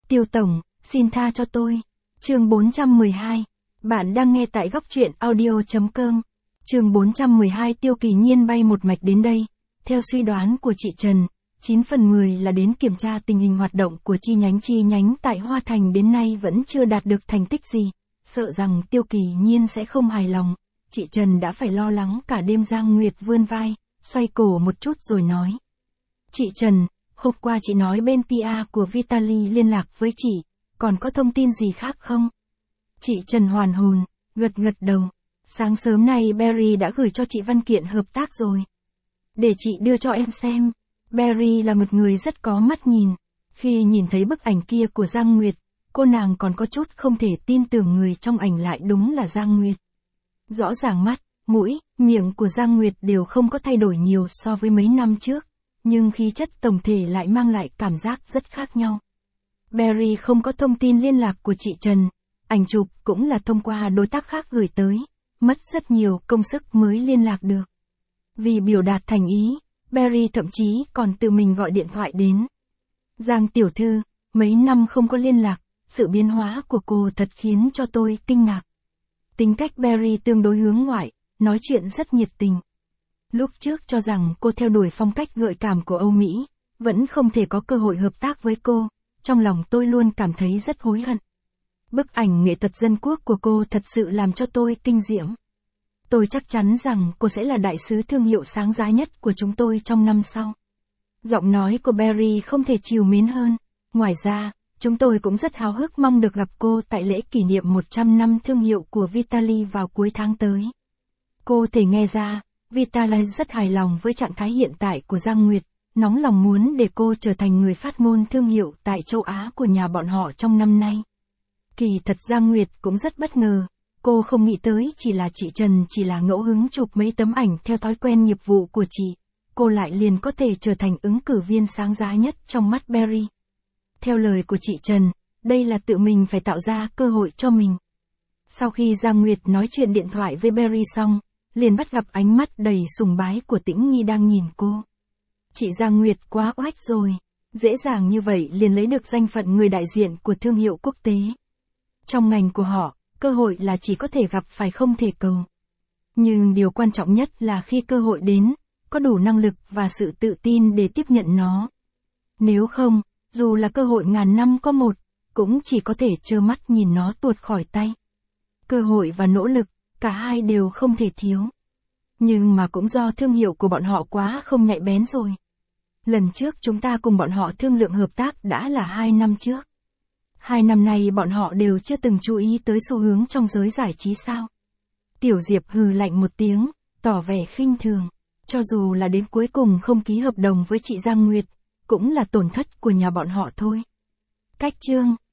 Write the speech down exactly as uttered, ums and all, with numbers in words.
Tiêu Tổng, xin tha cho tôi. Chương bốn trăm mười hai. Bạn đang nghe tại góc truyện audio chấm com. Chương bốn trăm mười hai. Tiêu Kỳ Nhiên bay một mạch đến đây. Theo suy đoán của chị Trần, chín phần mười là đến kiểm tra tình hình hoạt động của chi nhánh chi nhánh tại Hoa Thành đến nay vẫn chưa đạt được thành tích gì. Sợ rằng Tiêu Kỳ Nhiên sẽ không hài lòng, chị Trần đã phải lo lắng cả đêm. Giang Nguyệt vươn vai, xoay cổ một chút rồi nói. Chị Trần, hôm qua chị nói bên pê e của Vitaly liên lạc với chị, còn có thông tin gì khác không? Chị Trần hoàn hồn, gật gật đầu. Sáng sớm nay Barry đã gửi cho chị văn kiện hợp tác rồi. Để chị đưa cho em xem. Barry là một người rất có mắt nhìn. Khi nhìn thấy bức ảnh kia của Giang Nguyệt, cô nàng còn có chút không thể tin tưởng người trong ảnh lại đúng là Giang Nguyệt. Rõ ràng mắt, mũi, miệng của Giang Nguyệt đều không có thay đổi nhiều so với mấy năm trước, nhưng khí chất tổng thể lại mang lại cảm giác rất khác nhau. Barry không có thông tin liên lạc của chị Trần, ảnh chụp cũng là thông qua đối tác khác gửi tới, mất rất nhiều công sức mới liên lạc được. Vì biểu đạt thành ý, Barry thậm chí còn tự mình gọi điện thoại đến. Giang tiểu thư, mấy năm không có liên lạc, sự biến hóa của cô thật khiến cho tôi kinh ngạc. Tính cách Barry tương đối hướng ngoại, nói chuyện rất nhiệt tình. Lúc trước cho rằng cô theo đuổi phong cách gợi cảm của Âu Mỹ, vẫn không thể có cơ hội hợp tác với cô, trong lòng tôi luôn cảm thấy rất hối hận. Bức ảnh nghệ thuật dân quốc của cô thật sự làm cho tôi kinh diễm. Tôi chắc chắn rằng cô sẽ là đại sứ thương hiệu sáng giá nhất của chúng tôi trong năm sau. Giọng nói của Barry không thể trìu mến hơn. Ngoài ra, chúng tôi cũng rất háo hức mong được gặp cô tại lễ kỷ niệm một trăm năm thương hiệu của Vitaly vào cuối tháng tới. Cô thể nghe ra, Vitaly rất hài lòng với trạng thái hiện tại của Giang Nguyệt, nóng lòng muốn để cô trở thành người phát ngôn thương hiệu tại châu Á của nhà bọn họ trong năm nay. Kỳ thật Giang Nguyệt cũng rất bất ngờ, cô không nghĩ tới chỉ là chị Trần chỉ là ngẫu hứng chụp mấy tấm ảnh theo thói quen nghiệp vụ của chị, cô lại liền có thể trở thành ứng cử viên sáng giá nhất trong mắt Barry. Theo lời của chị Trần, đây là tự mình phải tạo ra cơ hội cho mình. Sau khi Giang Nguyệt nói chuyện điện thoại với Barry xong, liền bắt gặp ánh mắt đầy sùng bái của Tĩnh Nghi đang nhìn cô. Chị Giang Nguyệt quá oách rồi, dễ dàng như vậy liền lấy được danh phận người đại diện của thương hiệu quốc tế. Trong ngành của họ, cơ hội là chỉ có thể gặp phải không thể cầu. Nhưng điều quan trọng nhất là khi cơ hội đến, có đủ năng lực và sự tự tin để tiếp nhận nó. Nếu không, dù là cơ hội ngàn năm có một, cũng chỉ có thể trơ mắt nhìn nó tuột khỏi tay. Cơ hội và nỗ lực, cả hai đều không thể thiếu. Nhưng mà cũng do thương hiệu của bọn họ quá không nhạy bén rồi. Lần trước chúng ta cùng bọn họ thương lượng hợp tác đã là hai năm trước. Hai năm nay bọn họ đều chưa từng chú ý tới xu hướng trong giới giải trí sao. Tiểu Diệp hừ lạnh một tiếng, tỏ vẻ khinh thường. Cho dù là đến cuối cùng không ký hợp đồng với chị Giang Nguyệt, cũng là tổn thất của nhà bọn họ thôi. Cách chương